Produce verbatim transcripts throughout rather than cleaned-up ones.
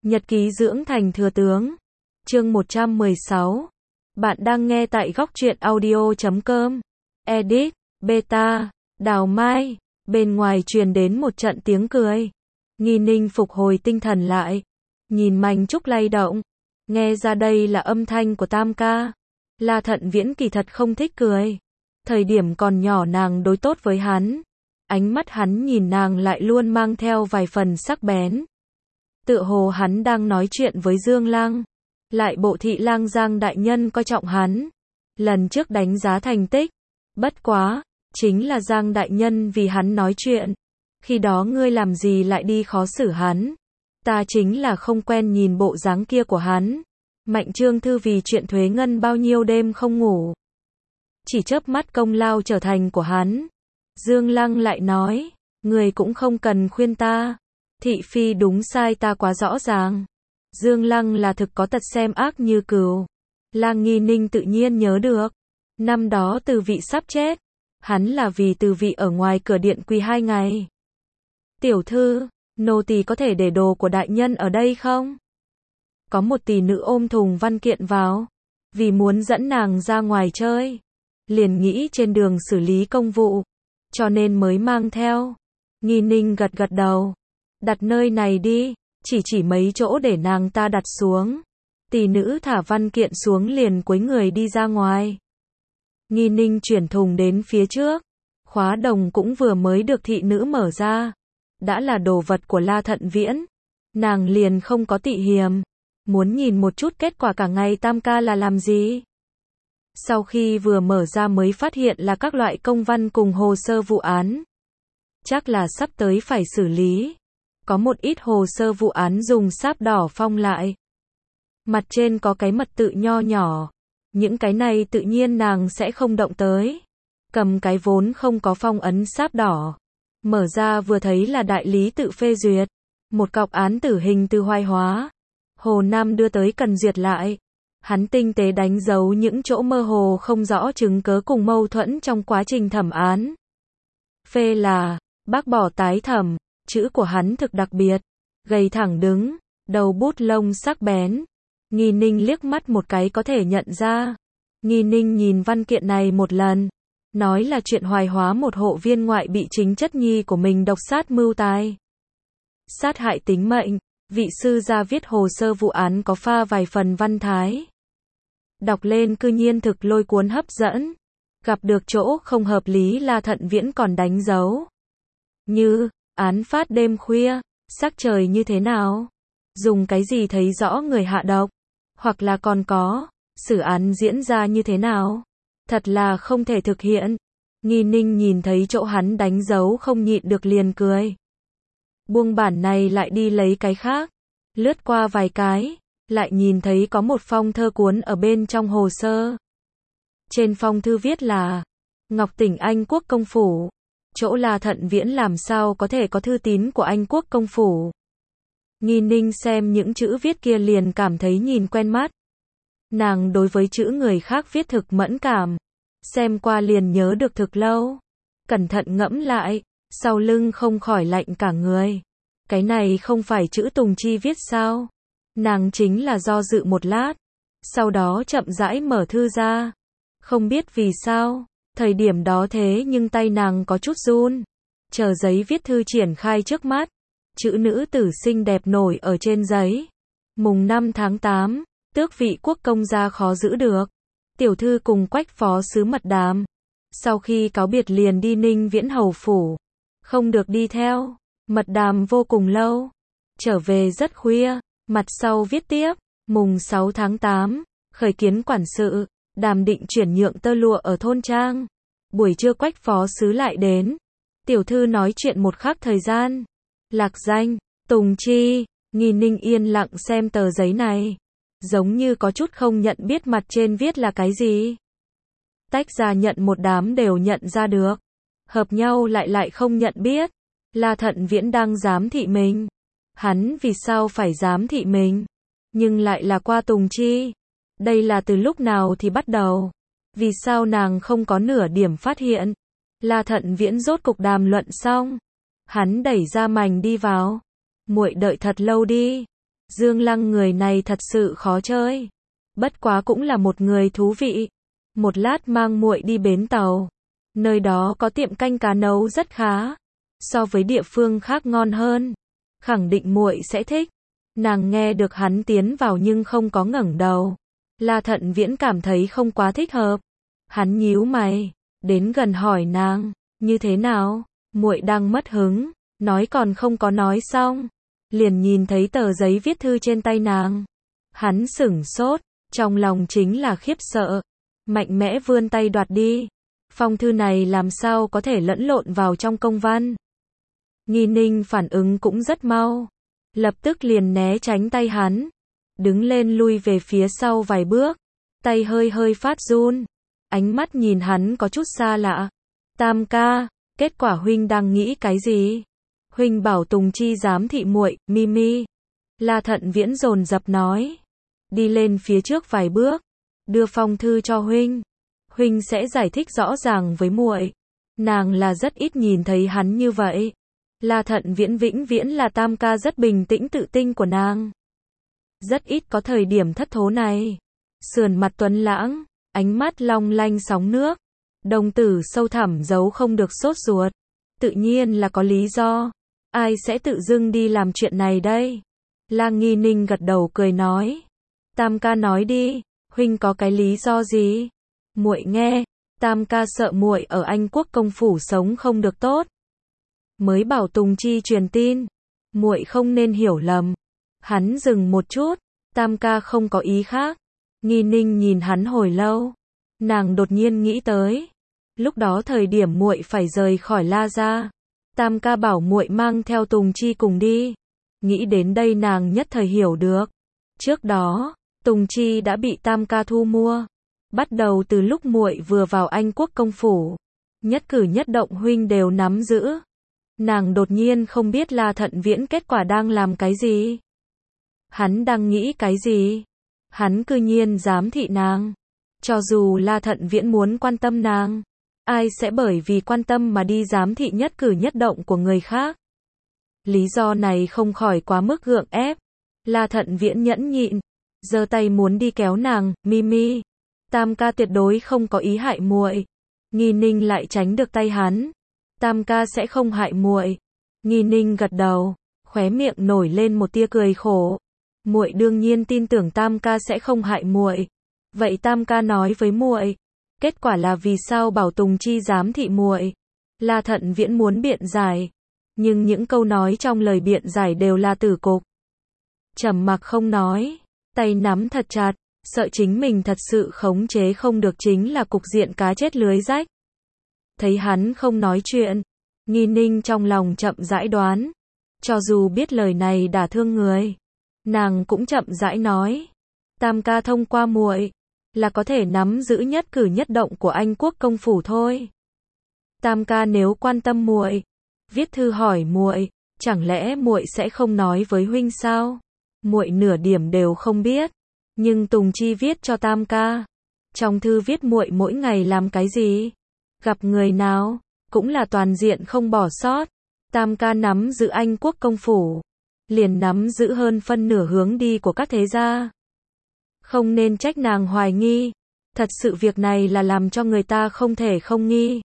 Nhật ký dưỡng thành thừa tướng. Chương một trăm mười sáu. Bạn đang nghe tại góc truyện audio chấm com. Edit, beta, Đào Mai. Bên ngoài truyền đến một trận tiếng cười. Nghi Ninh phục hồi tinh thần lại. Nhìn manh trúc lay động. Nghe ra đây là âm thanh của Tam ca. La Thận Viễn kỳ thật không thích cười. Thời điểm còn nhỏ nàng đối tốt với hắn. Ánh mắt hắn nhìn nàng lại luôn mang theo vài phần sắc bén. Tựa hồ hắn đang nói chuyện với Dương Lăng. Lại bộ thị lang Giang đại nhân coi trọng hắn. Lần trước đánh giá thành tích. Bất quá, chính là Giang đại nhân vì hắn nói chuyện. Khi đó ngươi làm gì lại đi khó xử hắn. Ta chính là không quen nhìn bộ dáng kia của hắn. Mạnh Trương Thư vì chuyện thuế ngân bao nhiêu đêm không ngủ. Chỉ chớp mắt công lao trở thành của hắn. Dương Lăng lại nói, người cũng không cần khuyên ta. Thị phi đúng sai ta quá rõ ràng. Dương Lăng là thực có tật xem ác như cừu. Lang Nghi Ninh tự nhiên nhớ được. Năm đó Từ Vị sắp chết. Hắn là vì Từ Vị ở ngoài cửa điện quỳ hai ngày. Tiểu thư, nô tỳ có thể để đồ của đại nhân ở đây không? Có một tỷ nữ ôm thùng văn kiện vào. Vì muốn dẫn nàng ra ngoài chơi. Liền nghĩ trên đường xử lý công vụ. Cho nên mới mang theo. Nghi Ninh gật gật đầu. Đặt nơi này đi. Chỉ chỉ mấy chỗ để nàng ta đặt xuống. Tỷ nữ thả văn kiện xuống liền cúi người đi ra ngoài. Nghi Ninh chuyển thùng đến phía trước. Khóa đồng cũng vừa mới được thị nữ mở ra. Đã là đồ vật của La Thận Viễn. Nàng liền không có tị hiềm. Muốn nhìn một chút kết quả cả ngày Tam ca là làm gì. Sau khi vừa mở ra mới phát hiện là các loại công văn cùng hồ sơ vụ án. Chắc là sắp tới phải xử lý. Có một ít hồ sơ vụ án dùng sáp đỏ phong lại. Mặt trên có cái mật tự nho nhỏ. Những cái này tự nhiên nàng sẽ không động tới. Cầm cái vốn không có phong ấn sáp đỏ. Mở ra vừa thấy là đại lý tự phê duyệt. Một cọc án tử hình từ Hoài Hóa. Hồ Nam đưa tới cần duyệt lại. Hắn tinh tế đánh dấu những chỗ mơ hồ không rõ chứng cớ cùng mâu thuẫn trong quá trình thẩm án. Phê là, bác bỏ tái thẩm. Chữ của hắn thực đặc biệt, gầy thẳng đứng, đầu bút lông sắc bén. Nghi Ninh liếc mắt một cái có thể nhận ra. Nghi Ninh nhìn văn kiện này một lần, nói là chuyện Hoài Hóa một hộ viên ngoại bị chính chất nhi của mình độc sát mưu tài. Sát hại tính mệnh, vị sư gia viết hồ sơ vụ án có pha vài phần văn thái. Đọc lên cư nhiên thực lôi cuốn hấp dẫn. Gặp được chỗ không hợp lý La Thận Viễn còn đánh dấu. Như, án phát đêm khuya, sắc trời như thế nào? Dùng cái gì thấy rõ người hạ độc? Hoặc là còn có, xử án diễn ra như thế nào? Thật là không thể thực hiện. Nghi Ninh nhìn thấy chỗ hắn đánh dấu không nhịn được liền cười. Buông bản này lại đi lấy cái khác. Lướt qua vài cái, lại nhìn thấy có một phong thơ cuốn ở bên trong hồ sơ. Trên phong thư viết là Ngọc Tỉnh Anh Quốc Công Phủ. Chỗ La Thận Viễn làm sao có thể có thư tín của Anh Quốc Công Phủ. Nghi Ninh xem những chữ viết kia liền cảm thấy nhìn quen mắt. Nàng đối với chữ người khác viết thực mẫn cảm. Xem qua liền nhớ được thực lâu. Cẩn thận ngẫm lại, sau lưng không khỏi lạnh cả người. Cái này không phải chữ Tùng Chi viết sao? Nàng chính là do dự một lát. Sau đó chậm rãi mở thư ra. Không biết vì sao. Thời điểm đó thế nhưng tay nàng có chút run. Chờ giấy viết thư triển khai trước mắt. Chữ nữ tử xinh đẹp nổi ở trên giấy. Mùng năm tháng tám, tước vị quốc công gia khó giữ được. Tiểu thư cùng Quách phó sứ mật đàm. Sau khi cáo biệt liền đi Ninh Viễn hầu phủ. Không được đi theo. Mật đàm vô cùng lâu. Trở về rất khuya. Mặt sau viết tiếp. Mùng sáu tháng tám, khởi kiến quản sự. Đàm định chuyển nhượng tơ lụa ở thôn trang. Buổi trưa Quách phó sứ lại đến. Tiểu thư nói chuyện một khắc thời gian. Lạc danh, Tùng Chi. Nghi Ninh yên lặng xem tờ giấy này. Giống như có chút không nhận biết mặt trên viết là cái gì. Tách ra nhận một đám đều nhận ra được. Hợp nhau lại lại không nhận biết. La Thận Viễn đang giám thị mình. Hắn vì sao phải giám thị mình? Nhưng lại là qua Tùng Chi. Đây là từ lúc nào thì bắt đầu? Vì sao nàng không có nửa điểm phát hiện? La Thận Viễn rốt cục đàm luận xong. Hắn đẩy ra mành đi vào. Muội đợi thật lâu đi. Dương Lăng người này thật sự khó chơi. Bất quá cũng là một người thú vị. Một lát mang muội đi bến tàu. Nơi đó có tiệm canh cá nấu rất khá. So với địa phương khác ngon hơn. Khẳng định muội sẽ thích. Nàng nghe được hắn tiến vào nhưng không có ngẩng đầu. La Thận Viễn cảm thấy không quá thích hợp. Hắn nhíu mày, đến gần hỏi nàng, như thế nào? Muội đang mất hứng, nói còn không có nói xong, liền nhìn thấy tờ giấy viết thư trên tay nàng. Hắn sửng sốt, trong lòng chính là khiếp sợ, mạnh mẽ vươn tay đoạt đi. Phong thư này làm sao có thể lẫn lộn vào trong công văn? Nghi Ninh phản ứng cũng rất mau, lập tức liền né tránh tay hắn, đứng lên lui về phía sau vài bước, tay hơi hơi phát run, ánh mắt nhìn hắn có chút xa lạ. Tam ca, kết quả huynh đang nghĩ cái gì? Huynh bảo Tùng Chi giám thị muội, Mimi. La Thận Viễn dồn dập nói, đi lên phía trước vài bước, đưa phong thư cho huynh. Huynh sẽ giải thích rõ ràng với muội. Nàng là rất ít nhìn thấy hắn như vậy. La Thận Viễn vĩnh viễn là tam ca rất bình tĩnh tự tin của nàng. Rất ít có thời điểm thất thố này. Sườn mặt tuấn lãng, ánh mắt long lanh sóng nước, đồng tử sâu thẳm giấu không được sốt ruột. Tự nhiên là có lý do. Ai sẽ tự dưng đi làm chuyện này đây? La Nghi Ninh gật đầu cười nói. Tam ca nói đi, huynh có cái lý do gì? Muội nghe, tam ca sợ muội ở Anh Quốc công phủ sống không được tốt. Mới bảo Tùng Chi truyền tin. Muội không nên hiểu lầm. Hắn dừng một chút, tam ca không có ý khác. Nghi Ninh nhìn hắn hồi lâu, nàng đột nhiên nghĩ tới, lúc đó thời điểm muội phải rời khỏi La gia, tam ca bảo muội mang theo Tùng Chi cùng đi. Nghĩ đến đây nàng nhất thời hiểu được, trước đó Tùng Chi đã bị tam ca thu mua, bắt đầu từ lúc muội vừa vào Anh Quốc công phủ, nhất cử nhất động huynh đều nắm giữ. Nàng đột nhiên không biết La Thận Viễn kết quả đang làm cái gì. Hắn đang nghĩ cái gì? Hắn cư nhiên giám thị nàng. Cho dù La Thận Viễn muốn quan tâm nàng, ai sẽ bởi vì quan tâm mà đi giám thị nhất cử nhất động của người khác? Lý do này không khỏi quá mức gượng ép. La Thận Viễn nhẫn nhịn, giơ tay muốn đi kéo nàng, Mimi. Tam ca tuyệt đối không có ý hại muội. Nghi Ninh lại tránh được tay hắn. Tam ca sẽ không hại muội. Nghi Ninh gật đầu, khóe miệng nổi lên một tia cười khổ. Muội đương nhiên tin tưởng tam ca sẽ không hại muội. Vậy tam ca nói với muội, kết quả là vì sao bảo Tùng Chi giám thị muội? La Thận Viễn muốn biện giải, nhưng những câu nói trong lời biện giải đều là tử cục. Trầm mặc không nói, tay nắm thật chặt, sợ chính mình thật sự khống chế không được chính là cục diện cá chết lưới rách. Thấy hắn không nói chuyện, Nghi Ninh trong lòng chậm rãi đoán, cho dù biết lời này đả thương người, nàng cũng chậm rãi nói, tam ca thông qua muội là có thể nắm giữ nhất cử nhất động của Anh Quốc công phủ thôi. Tam ca nếu quan tâm muội, viết thư hỏi muội, chẳng lẽ muội sẽ không nói với huynh sao? Muội nửa điểm đều không biết, nhưng Tùng Chi viết cho tam ca. Trong thư viết muội mỗi ngày làm cái gì, gặp người nào, cũng là toàn diện không bỏ sót. Tam ca nắm giữ Anh Quốc công phủ, liền nắm giữ hơn phân nửa hướng đi của các thế gia. Không nên trách nàng hoài nghi, thật sự việc này là làm cho người ta không thể không nghi.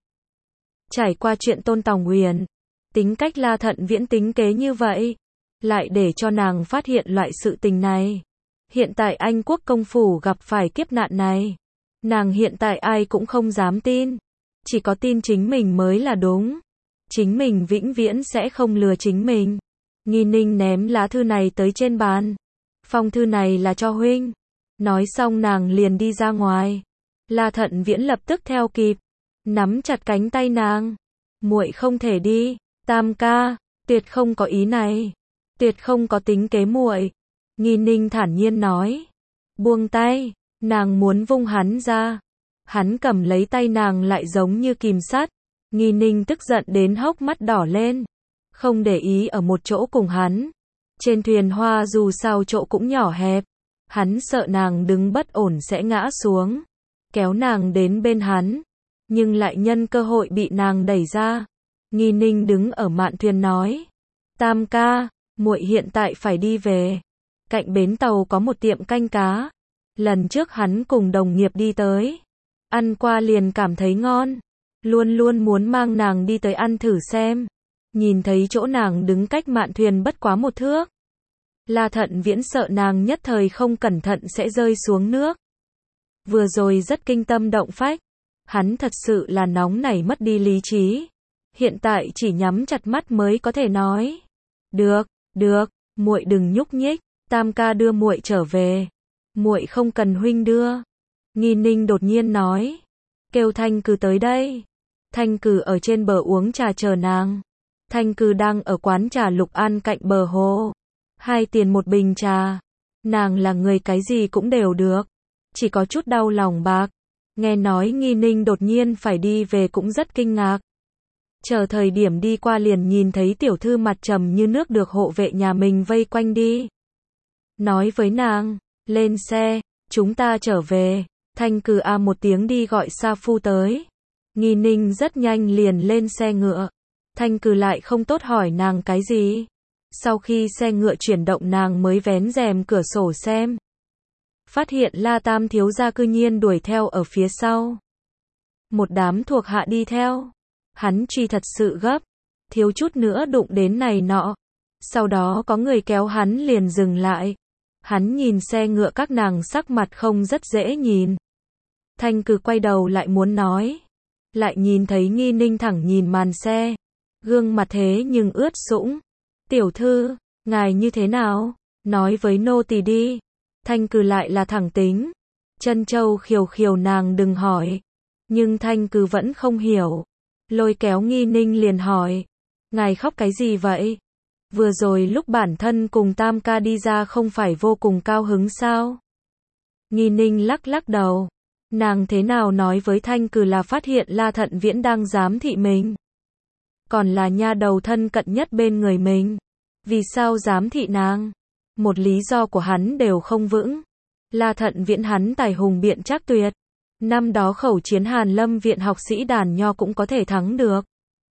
Trải qua chuyện Tôn Tòng Huyền, tính cách La Thận Viễn tính kế như vậy, lại để cho nàng phát hiện loại sự tình này. Hiện tại Anh Quốc công phủ gặp phải kiếp nạn này, nàng hiện tại ai cũng không dám tin, chỉ có tin chính mình mới là đúng. Chính mình vĩnh viễn sẽ không lừa chính mình. Nghi Ninh ném lá thư này tới trên bàn. Phong thư này là cho huynh. Nói xong nàng liền đi ra ngoài. La Thận Viễn lập tức theo kịp, nắm chặt cánh tay nàng. Muội không thể đi, tam ca, tuyệt không có ý này, tuyệt không có tính kế muội. Nghi Ninh thản nhiên nói. Buông tay, nàng muốn vung hắn ra. Hắn cầm lấy tay nàng lại giống như kìm sắt. Nghi Ninh tức giận đến hốc mắt đỏ lên, không để ý ở một chỗ cùng hắn. Trên thuyền hoa dù sao chỗ cũng nhỏ hẹp, hắn sợ nàng đứng bất ổn sẽ ngã xuống, kéo nàng đến bên hắn, nhưng lại nhân cơ hội bị nàng đẩy ra. Nghi Ninh đứng ở mạn thuyền nói, tam ca, muội hiện tại phải đi về. Cạnh bến tàu có một tiệm canh cá. Lần trước hắn cùng đồng nghiệp đi tới. Ăn qua liền cảm thấy ngon. Luôn luôn muốn mang nàng đi tới ăn thử xem. Nhìn thấy chỗ nàng đứng cách mạn thuyền bất quá một thước. La Thận Viễn sợ nàng nhất thời không cẩn thận sẽ rơi xuống nước. Vừa rồi rất kinh tâm động phách. Hắn thật sự là nóng nảy mất đi lý trí. Hiện tại chỉ nhắm chặt mắt mới có thể nói. Được, được, muội đừng nhúc nhích, Tam ca đưa muội trở về. Muội không cần huynh đưa. Nghi Ninh đột nhiên nói. Kêu Thanh Cừ tới đây. Thanh Cừ ở trên bờ uống trà chờ nàng. Thanh Cừ đang ở quán trà Lục An cạnh bờ hồ. Hai tiền một bình trà. Nàng là người cái gì cũng đều được. Chỉ có chút đau lòng bạc. Nghe nói Nghi Ninh đột nhiên phải đi về cũng rất kinh ngạc. Chờ thời điểm đi qua liền nhìn thấy tiểu thư mặt trầm như nước được hộ vệ nhà mình vây quanh đi. Nói với nàng, lên xe, chúng ta trở về. Thanh Cừ a một tiếng đi gọi sa phu tới. Nghi Ninh rất nhanh liền lên xe ngựa. Thanh Cừ lại không tốt hỏi nàng cái gì. Sau khi xe ngựa chuyển động nàng mới vén rèm cửa sổ xem. Phát hiện La Tam thiếu gia cư nhiên đuổi theo ở phía sau. Một đám thuộc hạ đi theo. Hắn truy thật sự gấp. Thiếu chút nữa đụng đến này nọ. Sau đó có người kéo hắn liền dừng lại. Hắn nhìn xe ngựa các nàng sắc mặt không rất dễ nhìn. Thanh Cừ quay đầu lại muốn nói. Lại nhìn thấy Nghi Ninh thẳng nhìn màn xe. Gương mặt thế nhưng ướt sũng. Tiểu thư, ngài như thế nào? Nói với nô tỳ đi. Thanh Cừ lại là thẳng tính. Trân Châu khiều khiều nàng đừng hỏi. Nhưng Thanh Cừ vẫn không hiểu. Lôi kéo Nghi Ninh liền hỏi. Ngài khóc cái gì vậy? Vừa rồi lúc bản thân cùng Tam ca đi ra không phải vô cùng cao hứng sao? Nghi Ninh lắc lắc đầu. Nàng thế nào nói với Thanh Cừ là phát hiện La Thận Viễn đang giám thị mình. Còn là nha đầu thân cận nhất bên người mình. Vì sao giám thị nàng? Một lý do của hắn đều không vững. La Thận Viễn hắn tài hùng biện trác tuyệt. Năm đó khẩu chiến Hàn Lâm viện học sĩ đàn nho cũng có thể thắng được.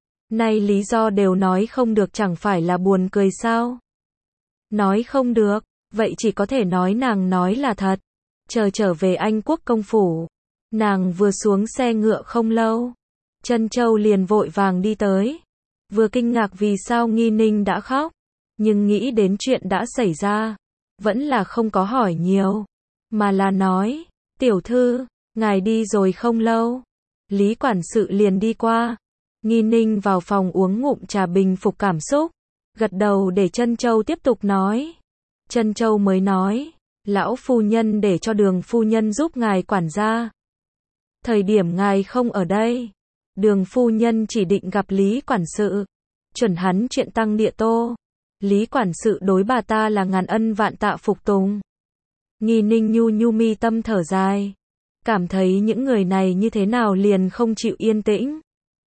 Nay lý do đều nói không được chẳng phải là buồn cười sao? Nói không được, vậy chỉ có thể nói nàng nói là thật. Chờ trở về Anh quốc công phủ. Nàng vừa xuống xe ngựa không lâu. Trân Châu liền vội vàng đi tới. Vừa kinh ngạc vì sao Nghi Ninh đã khóc. Nhưng nghĩ đến chuyện đã xảy ra. Vẫn là không có hỏi nhiều. Mà là nói, tiểu thư, ngài đi rồi không lâu. Lý quản sự liền đi qua. Nghi Ninh vào phòng uống ngụm trà bình phục cảm xúc. Gật đầu để Trân Châu tiếp tục nói. Trân Châu mới nói, lão phu nhân để cho Đường phu nhân giúp ngài quản gia. Thời điểm ngài không ở đây. Đường phu nhân chỉ định gặp Lý quản sự. Chuẩn hắn chuyện tăng địa tô. Lý quản sự đối bà ta là ngàn ân vạn tạ phục tùng. Nghi Ninh nhu nhu mi tâm thở dài. Cảm thấy những người này như thế nào liền không chịu yên tĩnh.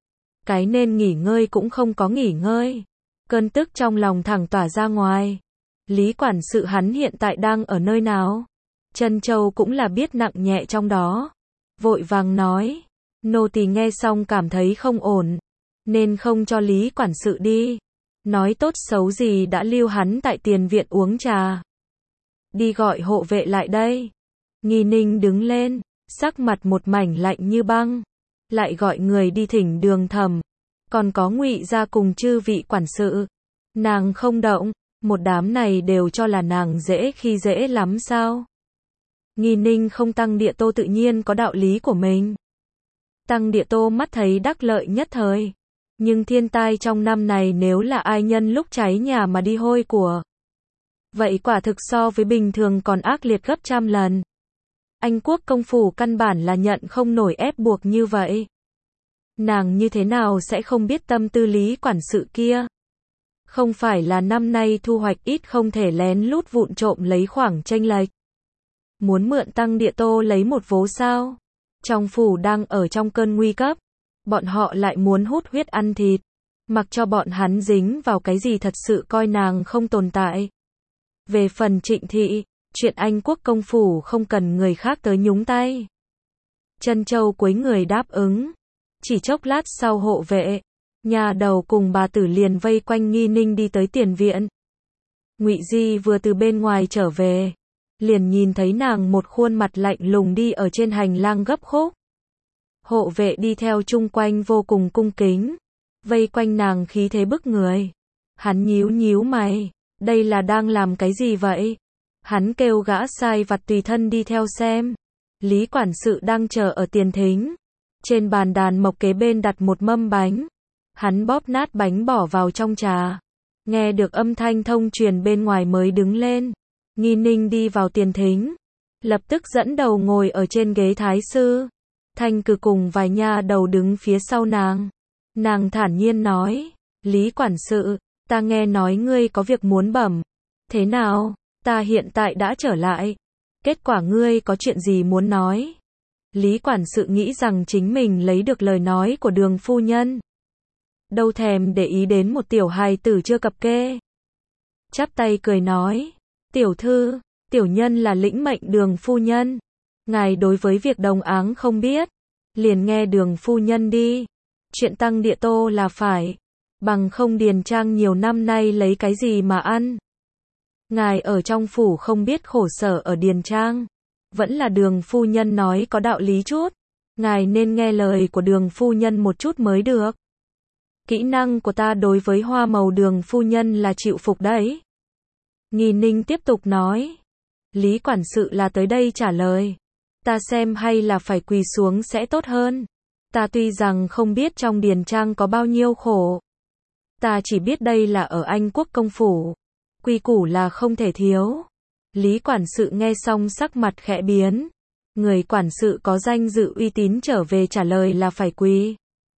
Cái nên nghỉ ngơi cũng không có nghỉ ngơi. Cơn tức trong lòng thẳng tỏa ra ngoài. Lý quản sự hắn hiện tại đang ở nơi nào? Trân Châu cũng là biết nặng nhẹ trong đó. Vội vàng nói. Nô tỳ nghe xong cảm thấy không ổn. Nên không cho Lý quản sự đi. Nói tốt xấu gì đã lưu hắn tại tiền viện uống trà. Đi gọi hộ vệ lại đây. Nghi Ninh đứng lên. Sắc mặt một mảnh lạnh như băng. Lại gọi người đi thỉnh Đường Thẩm. Còn có Ngụy gia cùng chư vị quản sự. Nàng không động. Một đám này đều cho là nàng dễ khi dễ lắm sao? Nghi Ninh không tăng địa tô tự nhiên có đạo lý của mình. Tăng địa tô mắt thấy đắc lợi nhất thời. Nhưng thiên tai trong năm này nếu là ai nhân lúc cháy nhà mà đi hôi của. Vậy quả thực so với bình thường còn ác liệt gấp trăm lần. Anh quốc công phủ căn bản là nhận không nổi ép buộc như vậy. Nàng như thế nào sẽ không biết tâm tư Lý quản sự kia. Không phải là năm nay thu hoạch ít không thể lén lút vụn trộm lấy khoảng chênh lệch. Muốn mượn tăng địa tô lấy một vố sao. Trong phủ đang ở trong cơn nguy cấp. Bọn họ lại muốn hút huyết ăn thịt. Mặc cho bọn hắn dính vào cái gì thật sự coi nàng không tồn tại. Về phần Trịnh thị, chuyện Anh quốc công phủ không cần người khác tới nhúng tay. Trân Châu cúi người đáp ứng. Chỉ chốc lát sau hộ vệ, nhà đầu cùng bà tử liền vây quanh Nghi Ninh đi tới tiền viện. Ngụy Di vừa từ bên ngoài trở về, liền nhìn thấy nàng một khuôn mặt lạnh lùng đi ở trên hành lang gấp khúc. Hộ vệ đi theo chung quanh vô cùng cung kính, vây quanh nàng khí thế bức người. Hắn nhíu nhíu mày, đây là đang làm cái gì vậy? Hắn kêu gã sai vặt tùy thân đi theo xem. Lý quản sự đang chờ ở tiền thính. Trên bàn đàn mộc kế bên đặt một mâm bánh. Hắn bóp nát bánh bỏ vào trong trà. Nghe được âm thanh thông truyền bên ngoài mới đứng lên. Nghi Ninh đi vào tiền thính, lập tức dẫn đầu ngồi ở trên ghế thái sư. Thanh Cử cùng vài nha đầu đứng phía sau nàng. Nàng thản nhiên nói, Lý quản sự, ta nghe nói ngươi có việc muốn bẩm. Thế nào, ta hiện tại đã trở lại. Kết quả ngươi có chuyện gì muốn nói? Lý quản sự nghĩ rằng chính mình lấy được lời nói của Đường phu nhân. Đâu thèm để ý đến một tiểu hài tử chưa cập kê. Chắp tay cười nói, tiểu thư, tiểu nhân là lĩnh mệnh Đường phu nhân. Ngài đối với việc đồng áng không biết, liền nghe Đường phu nhân đi. Chuyện tăng địa tô là phải, bằng không Điền Trang nhiều năm nay lấy cái gì mà ăn. Ngài ở trong phủ không biết khổ sở ở Điền Trang, vẫn là Đường phu nhân nói có đạo lý chút. Ngài nên nghe lời của Đường phu nhân một chút mới được. Kỹ năng của ta đối với hoa màu Đường phu nhân là chịu phục đấy. Nghi Ninh tiếp tục nói, Lý quản sự là tới đây trả lời. Ta xem hay là phải quỳ xuống sẽ tốt hơn. Ta tuy rằng không biết trong Điền Trang có bao nhiêu khổ. Ta chỉ biết đây là ở Anh quốc công phủ. Quy củ là không thể thiếu. Lý quản sự nghe xong sắc mặt khẽ biến. Người quản sự có danh dự uy tín trở về trả lời là phải quỳ.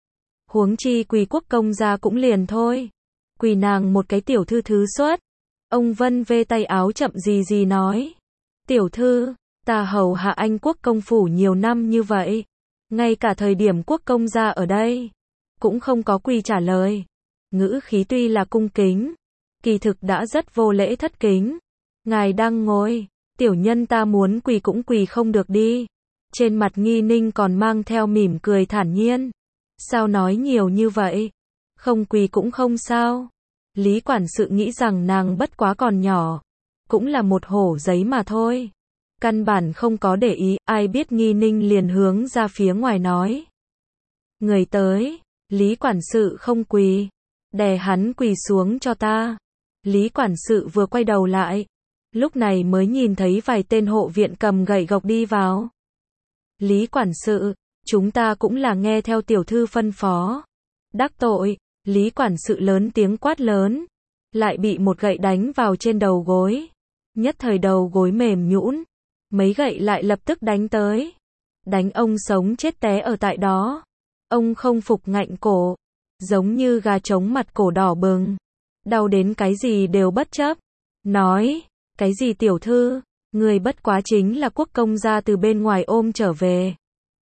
Huống chi quỳ quốc công gia cũng liền thôi. Quỳ nàng một cái tiểu thư thứ xuất. Ông Vân vê tay áo chậm gì gì nói. Tiểu thư, ta hầu hạ Anh quốc công phủ nhiều năm như vậy. Ngay cả thời điểm quốc công gia ở đây, cũng không có quỳ trả lời. Ngữ khí tuy là cung kính, kỳ thực đã rất vô lễ thất kính. Ngài đang ngồi, tiểu nhân ta muốn quỳ cũng quỳ không được đi. Trên mặt Nghi Ninh còn mang theo mỉm cười thản nhiên. Sao nói nhiều như vậy? Không quỳ cũng không sao. Lý quản sự nghĩ rằng nàng bất quá còn nhỏ, cũng là một hổ giấy mà thôi. Căn bản không có để ý, ai biết Nghi Ninh liền hướng ra phía ngoài nói. Người tới, Lý quản sự không quỳ, đè hắn quỳ xuống cho ta. Lý quản sự vừa quay đầu lại, lúc này mới nhìn thấy vài tên hộ viện cầm gậy gộc đi vào. Lý quản sự, chúng ta cũng là nghe theo tiểu thư phân phó. Đắc tội, Lý quản sự lớn tiếng quát lớn, lại bị một gậy đánh vào trên đầu gối. Nhất thời đầu gối mềm nhũn, mấy gậy lại lập tức đánh tới. Đánh ông sống chết té ở tại đó. Ông không phục ngạnh cổ, giống như gà trống mặt cổ đỏ bừng. Đau đến cái gì đều bất chấp. Nói, cái gì tiểu thư, người bất quá chính là quốc công gia từ bên ngoài ôm trở về.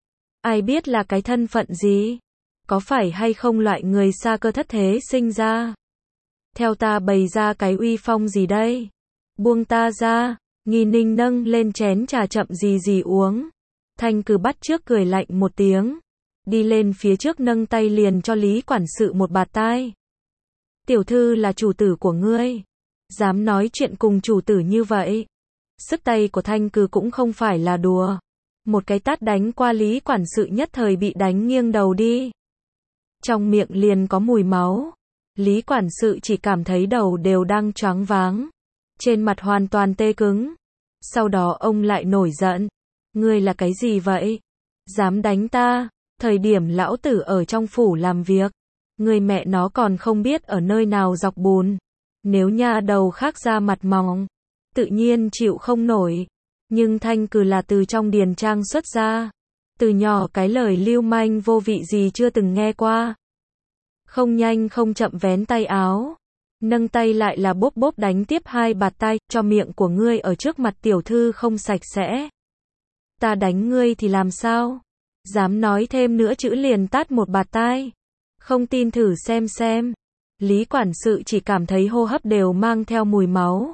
Ai biết là cái thân phận gì? Có phải hay không loại người xa cơ thất thế sinh ra? Theo ta bày ra cái uy phong gì đây? Buông ta ra. Nghi Ninh nâng lên chén trà chậm gì gì uống. Thanh Cử bắt trước cười lạnh một tiếng, đi lên phía trước nâng tay liền cho Lý quản sự một bạt tai. Tiểu thư là chủ tử của ngươi, dám nói chuyện cùng chủ tử như vậy? Sức tay của Thanh Cử cũng không phải là đùa. Một cái tát đánh qua Lý quản sự nhất thời bị đánh nghiêng đầu đi. Trong miệng liền có mùi máu. Lý quản sự chỉ cảm thấy đầu đều đang choáng váng, trên mặt hoàn toàn tê cứng. Sau đó ông lại nổi giận. Ngươi là cái gì vậy? Dám đánh ta? Thời điểm lão tử ở trong phủ làm việc, người mẹ nó còn không biết ở nơi nào dọc bùn. Nếu nha đầu khác ra mặt mỏng, tự nhiên chịu không nổi. Nhưng Thanh Cử là từ trong Điền Trang xuất ra. Từ nhỏ cái lời lưu manh vô vị gì chưa từng nghe qua. Không nhanh không chậm vén tay áo, nâng tay lại là bốp bốp đánh tiếp hai bạt tai, cho miệng của ngươi ở trước mặt tiểu thư không sạch sẽ. Ta đánh ngươi thì làm sao? Dám nói thêm nữa chữ liền tát một bạt tai. Không tin thử xem xem. Lý quản sự chỉ cảm thấy hô hấp đều mang theo mùi máu.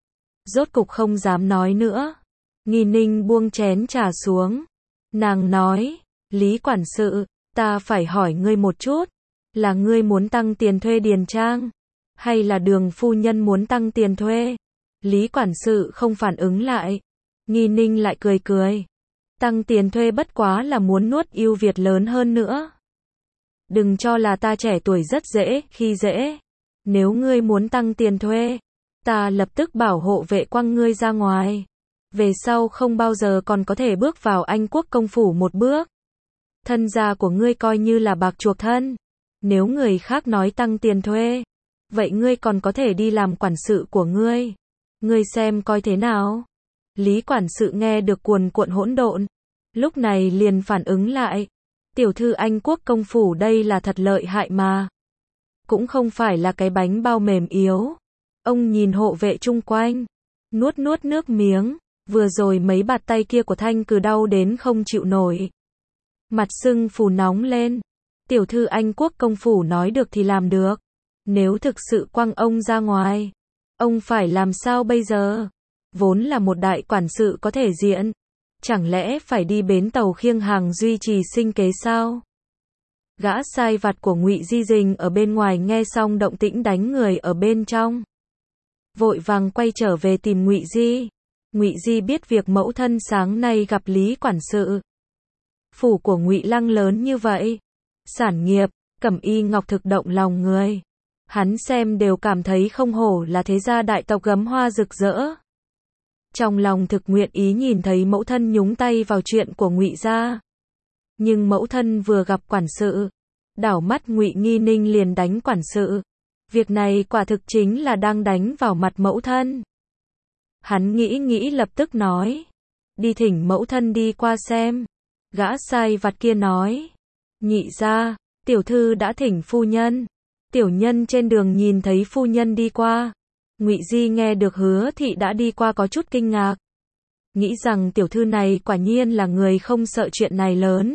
Rốt cục không dám nói nữa. Nghi Ninh buông chén trà xuống. Nàng nói, Lý quản sự, ta phải hỏi ngươi một chút. Là ngươi muốn tăng tiền thuê Điền Trang, Hay là Đường phu nhân muốn tăng tiền thuê? Lý quản sự không phản ứng lại. Nghi Ninh lại cười cười. Tăng tiền thuê bất quá là muốn nuốt ưu việt lớn hơn nữa. Đừng cho là ta trẻ tuổi rất dễ khi dễ. Nếu ngươi muốn tăng tiền thuê, ta lập tức bảo hộ vệ quăng ngươi ra ngoài. Về sau không bao giờ còn có thể bước vào Anh quốc công phủ một bước. Thân gia của ngươi coi như là bạc chuộc thân. Nếu người khác nói tăng tiền thuê, vậy ngươi còn có thể đi làm quản sự của ngươi. Ngươi xem coi thế nào. Lý quản sự nghe được cuồn cuộn hỗn độn, lúc này liền phản ứng lại. Tiểu thư Anh quốc công phủ đây là thật lợi hại mà. Cũng không phải là cái bánh bao mềm yếu. Ông nhìn hộ vệ chung quanh, nuốt nuốt nước miếng. Vừa rồi mấy bạt tay kia của Thanh Cừ đau đến không chịu nổi. Mặt sưng phù nóng lên. Tiểu thư Anh quốc công phủ nói được thì làm được. Nếu thực sự quăng ông ra ngoài, ông phải làm sao bây giờ? Vốn là một đại quản sự có thể diện, chẳng lẽ phải đi bến tàu khiêng hàng duy trì sinh kế sao? Gã sai vặt của Ngụy Di Dình ở bên ngoài nghe xong động tĩnh đánh người ở bên trong, vội vàng quay trở về tìm Ngụy Di. Ngụy Di biết việc mẫu thân sáng nay gặp Lý quản sự. Phủ của Ngụy Lăng lớn như vậy, sản nghiệp, cẩm y ngọc thực động lòng người. Hắn xem đều cảm thấy không hổ là thế gia đại tộc gấm hoa rực rỡ. Trong lòng thực nguyện ý nhìn thấy mẫu thân nhúng tay vào chuyện của Ngụy gia. Nhưng mẫu thân vừa gặp quản sự, đảo mắt Ngụy Nghi Ninh liền đánh quản sự. Việc này quả thực chính là đang đánh vào mặt mẫu thân. Hắn nghĩ nghĩ lập tức nói, đi thỉnh mẫu thân đi qua xem. Gã sai vặt kia nói, Nhị gia, tiểu thư đã thỉnh phu nhân. Tiểu nhân trên đường nhìn thấy phu nhân đi qua. Ngụy Di nghe được Hứa thị đã đi qua có chút kinh ngạc. Nghĩ rằng tiểu thư này quả nhiên là người không sợ chuyện này lớn.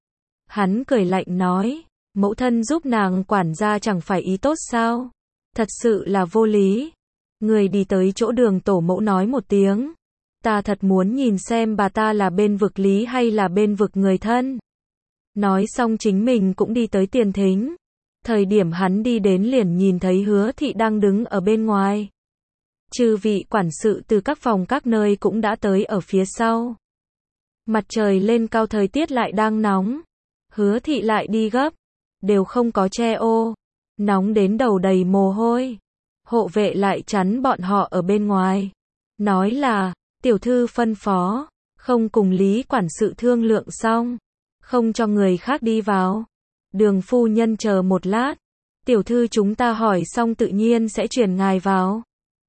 Hắn cười lạnh nói, mẫu thân giúp nàng quản gia chẳng phải ý tốt sao? Thật sự là vô lý. Người đi tới chỗ Đường tổ mẫu nói một tiếng. Ta thật muốn nhìn xem bà ta là bên vực lý hay là bên vực người thân. Nói xong chính mình cũng đi tới tiền thính. Thời điểm hắn đi đến liền nhìn thấy Hứa thị đang đứng ở bên ngoài. Chư vị quản sự từ các phòng các nơi cũng đã tới ở phía sau. Mặt trời lên cao, thời tiết lại đang nóng. Hứa thị lại đi gấp, đều không có che ô, nóng đến đầu đầy mồ hôi. Hộ vệ lại chắn bọn họ ở bên ngoài, nói là, tiểu thư phân phó, không cùng Lý quản sự thương lượng xong, không cho người khác đi vào. Đường phu nhân chờ một lát, tiểu thư chúng ta hỏi xong tự nhiên sẽ chuyển ngài vào.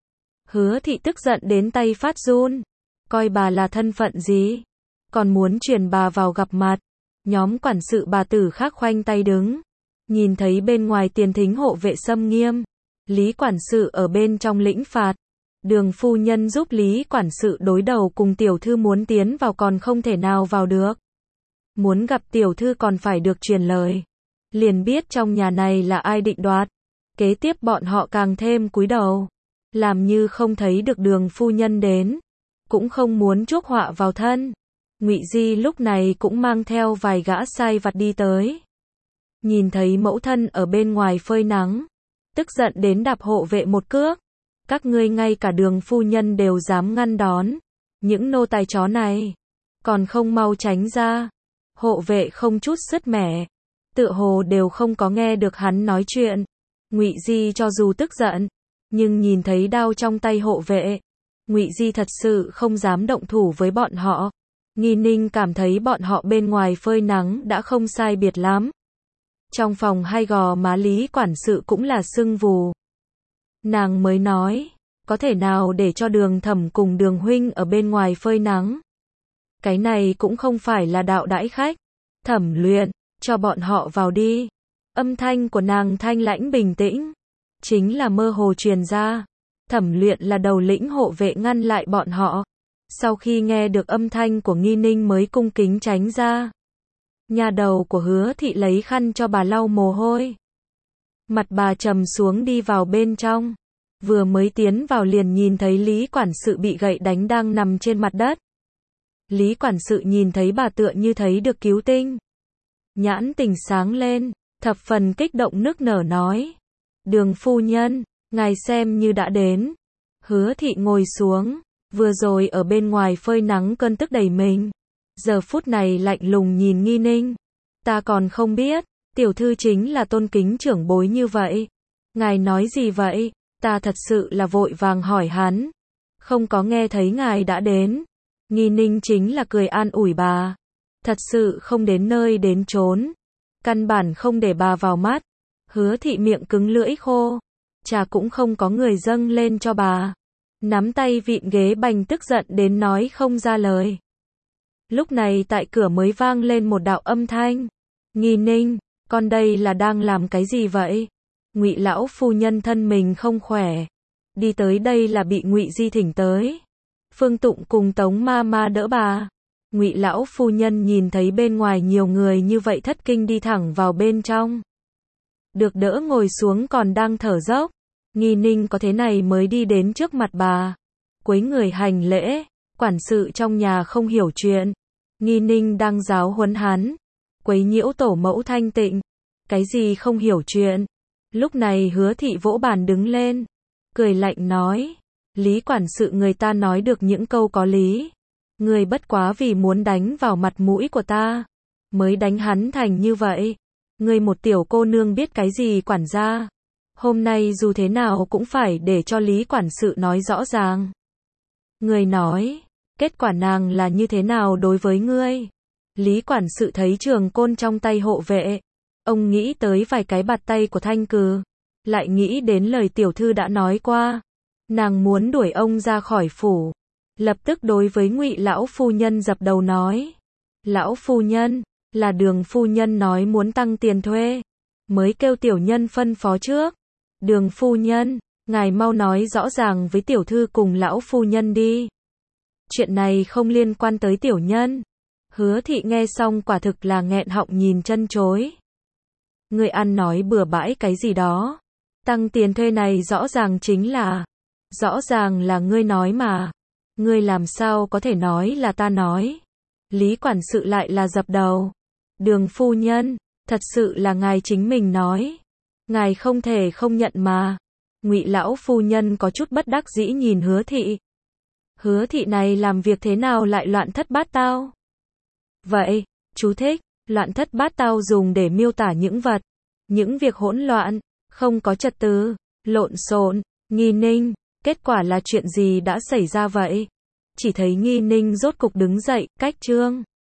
Hứa thị tức giận đến tay phát run, coi bà là thân phận gì, còn muốn chuyển bà vào gặp mặt. Nhóm quản sự bà tử khác khoanh tay đứng, nhìn thấy bên ngoài tiền thính hộ vệ xâm nghiêm, Lý quản sự ở bên trong lĩnh phạt. Đường phu nhân giúp Lý quản sự đối đầu cùng tiểu thư muốn tiến vào còn không thể nào vào được. Muốn gặp tiểu thư còn phải được truyền lời. Liền biết trong nhà này là ai định đoạt. Kế tiếp bọn họ càng thêm cúi đầu, làm như không thấy được đường phu nhân đến, cũng không muốn chuốc họa vào thân. Ngụy Di lúc này cũng mang theo vài gã sai vặt đi tới. Nhìn thấy mẫu thân ở bên ngoài phơi nắng, tức giận đến đạp hộ vệ một cước. Các ngươi ngay cả đường phu nhân đều dám ngăn đón. Những nô tài chó này, còn không mau tránh ra. Hộ vệ không chút sứt mẻ, tựa hồ đều không có nghe được hắn nói chuyện. Ngụy Di cho dù tức giận, nhưng nhìn thấy đao trong tay hộ vệ, Ngụy Di thật sự không dám động thủ với bọn họ. Nghi Ninh cảm thấy bọn họ bên ngoài phơi nắng đã không sai biệt lắm. Trong phòng hai gò má Lý quản sự cũng là sưng vù. Nàng mới nói, có thể nào để cho Đường thẩm cùng Đường huynh ở bên ngoài phơi nắng. Cái này cũng không phải là đạo đãi khách. Thẩm Luyện, cho bọn họ vào đi. Âm thanh của nàng thanh lãnh bình tĩnh, chính là mơ hồ truyền ra. Thẩm Luyện là đầu lĩnh hộ vệ ngăn lại bọn họ. Sau khi nghe được âm thanh của Nghi Ninh mới cung kính tránh ra. Nhà đầu của Hứa thị lấy khăn cho bà lau mồ hôi. Mặt bà trầm xuống đi vào bên trong. Vừa mới tiến vào liền nhìn thấy Lý quản sự bị gậy đánh đang nằm trên mặt đất. Lý quản sự nhìn thấy bà tựa như thấy được cứu tinh. Nhãn tình sáng lên, thập phần kích động nức nở nói. Đường phu nhân, Ngài xem như đã đến. Hứa thị ngồi xuống, vừa rồi ở bên ngoài phơi nắng cơn tức đầy mình. Giờ phút này lạnh lùng nhìn Nghi Ninh. Ta còn không biết, tiểu thư chính là tôn kính trưởng bối như vậy. Ngài nói gì vậy? Ta thật sự là vội vàng hỏi hắn. Không có nghe thấy ngài đã đến. Nghi Ninh chính là cười an ủi bà. Thật sự không đến nơi đến chốn. Căn bản không để bà vào mắt. Hứa thị miệng cứng lưỡi khô. Trà cũng không có người dâng lên cho bà. Nắm tay vịn ghế bành tức giận đến nói không ra lời. Lúc này tại cửa mới vang lên một đạo âm thanh. Nghi Ninh, con đây là đang làm cái gì vậy? Ngụy lão phu nhân thân mình không khỏe. Đi tới đây là bị Ngụy Di thỉnh tới. Phương Tụng cùng Tống ma ma đỡ bà. Ngụy lão phu nhân nhìn thấy bên ngoài nhiều người như vậy thất kinh đi thẳng vào bên trong. Được đỡ ngồi xuống còn đang thở dốc. Nghi Ninh có thế này mới đi đến trước mặt bà. Quấy người hành lễ. Quản sự trong nhà không hiểu chuyện. Nghi Ninh đang giáo huấn hắn. Quấy nhiễu tổ mẫu thanh tịnh. Cái gì không hiểu chuyện. Lúc này Hứa thị vỗ bàn đứng lên. Cười lạnh nói. Lý quản sự người ta nói được những câu có lý. Người bất quá vì muốn đánh vào mặt mũi của ta. Mới đánh hắn thành như vậy. Người một tiểu cô nương biết cái gì quản gia. Hôm nay dù thế nào cũng phải để cho Lý quản sự nói rõ ràng. Người nói. Kết quả nàng là như thế nào đối với ngươi? Lý quản sự thấy trường côn trong tay hộ vệ. Ông nghĩ tới vài cái bạt tay của Thanh Cừ. Lại nghĩ đến lời tiểu thư đã nói qua. Nàng muốn đuổi ông ra khỏi phủ. Lập tức đối với Ngụy lão phu nhân dập đầu nói. Lão phu nhân, là Đường phu nhân nói muốn tăng tiền thuê. Mới kêu tiểu nhân phân phó trước. Đường phu nhân, ngài mau nói rõ ràng với tiểu thư cùng lão phu nhân đi. Chuyện này không liên quan tới tiểu nhân. Hứa thị nghe xong quả thực là nghẹn họng nhìn chân chối. Ngươi ăn nói bừa bãi cái gì đó. Tăng tiền thuê này rõ ràng chính là. Rõ ràng là ngươi nói mà. Ngươi làm sao có thể nói là ta nói. Lý quản sự lại là dập đầu. Đường phu nhân, thật sự là ngài chính mình nói. Ngài không thể không nhận mà. Ngụy lão phu nhân có chút bất đắc dĩ nhìn Hứa thị. Hứa thị này làm việc thế nào lại loạn thất bát tao? Vậy, chú thích, loạn thất bát tao dùng để miêu tả những vật, những việc hỗn loạn, không có trật tự, lộn xộn. Nghi Ninh, kết quả là chuyện gì đã xảy ra vậy? Chỉ thấy Nghi Ninh rốt cục đứng dậy, cách trương.